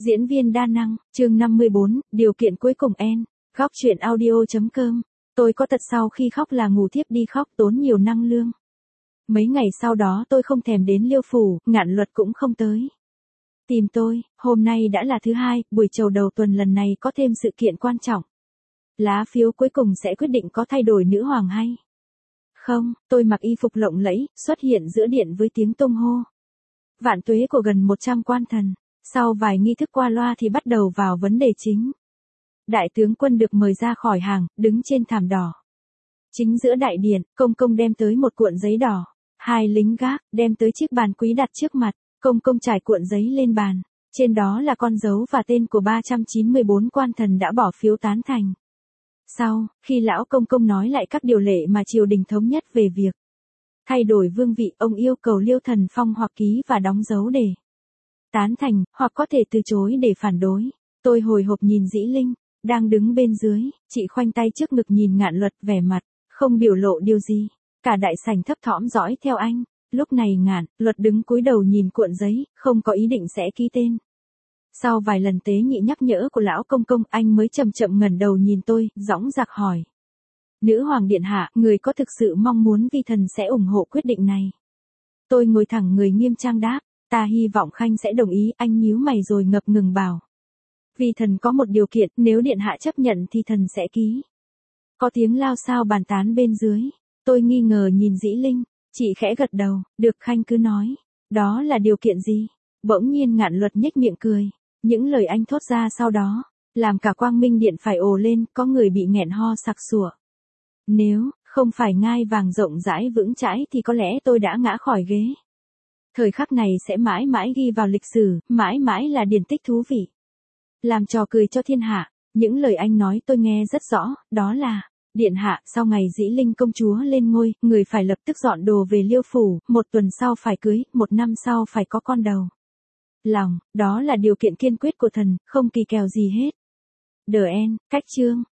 Diễn viên đa năng, chương 54, điều kiện cuối cùng N. Góc truyện audio.com. Tôi có tật sau khi khóc là ngủ thiếp đi, khóc tốn nhiều năng lượng. Mấy ngày sau đó tôi không thèm đến Liêu Phủ, Ngạn Luật cũng không tới tìm tôi. Hôm nay đã là thứ hai, buổi chiều đầu tuần, lần này có thêm sự kiện quan trọng. Lá phiếu cuối cùng sẽ quyết định có thay đổi nữ hoàng hay không. Tôi mặc y phục lộng lẫy, xuất hiện giữa điện với tiếng tung hô vạn tuế của gần 100 quan thần. Sau vài nghi thức qua loa thì bắt đầu vào vấn đề chính. Đại tướng quân được mời ra khỏi hàng, đứng trên thảm đỏ. Chính giữa đại điện, công công đem tới một cuộn giấy đỏ. Hai lính gác đem tới chiếc bàn quý đặt trước mặt. Công công trải cuộn giấy lên bàn. Trên đó là con dấu và tên của 394 quan thần đã bỏ phiếu tán thành. Sau, khi lão công công nói lại các điều lệ mà triều đình thống nhất về việc thay đổi vương vị, ông yêu cầu Liêu Thần Phong hoặc ký và đóng dấu để tán thành, hoặc có thể từ chối để phản đối. Tôi hồi hộp nhìn Dĩ Linh, đang đứng bên dưới, chị khoanh tay trước ngực nhìn Ngạn Luật, vẻ mặt không biểu lộ điều gì. Cả đại sảnh thấp thỏm dõi theo anh. Lúc này Ngạn Luật đứng cúi đầu nhìn cuộn giấy, không có ý định sẽ ký tên. Sau vài lần tế nhị nhắc nhở của lão công công, anh mới chậm chậm ngẩng đầu nhìn tôi, dõng dạc hỏi: Nữ hoàng điện hạ, người có thực sự mong muốn vi thần sẽ ủng hộ quyết định này? Tôi ngồi thẳng người, nghiêm trang đáp: Ta hy vọng khanh sẽ đồng ý. Anh nhíu mày rồi ngập ngừng bảo: Vi thần có một điều kiện, nếu điện hạ chấp nhận thì thần sẽ ký. Có tiếng lao xao bàn tán bên dưới. Tôi nghi ngờ nhìn Dĩ Linh, chị khẽ gật đầu: Được, khanh cứ nói. Đó là điều kiện gì? Bỗng nhiên Ngạn Luật nhếch miệng cười. Những lời anh thốt ra sau đó làm cả Quang Minh Điện phải ồ lên, có người bị nghẹn ho sặc sụa. Nếu không phải ngai vàng rộng rãi vững chãi thì có lẽ tôi đã ngã khỏi ghế. Thời khắc này sẽ mãi mãi ghi vào lịch sử, mãi mãi là điển tích thú vị. Làm trò cười cho thiên hạ. Những lời anh nói tôi nghe rất rõ, đó là: Điện hạ, sau ngày Dĩ Linh công chúa lên ngôi, người phải lập tức dọn đồ về Liêu Phủ, 1 tuần sau phải cưới, 1 năm sau phải có con đầu lòng. Đó là điều kiện kiên quyết của thần, không kỳ kèo gì hết. N. Cách chương.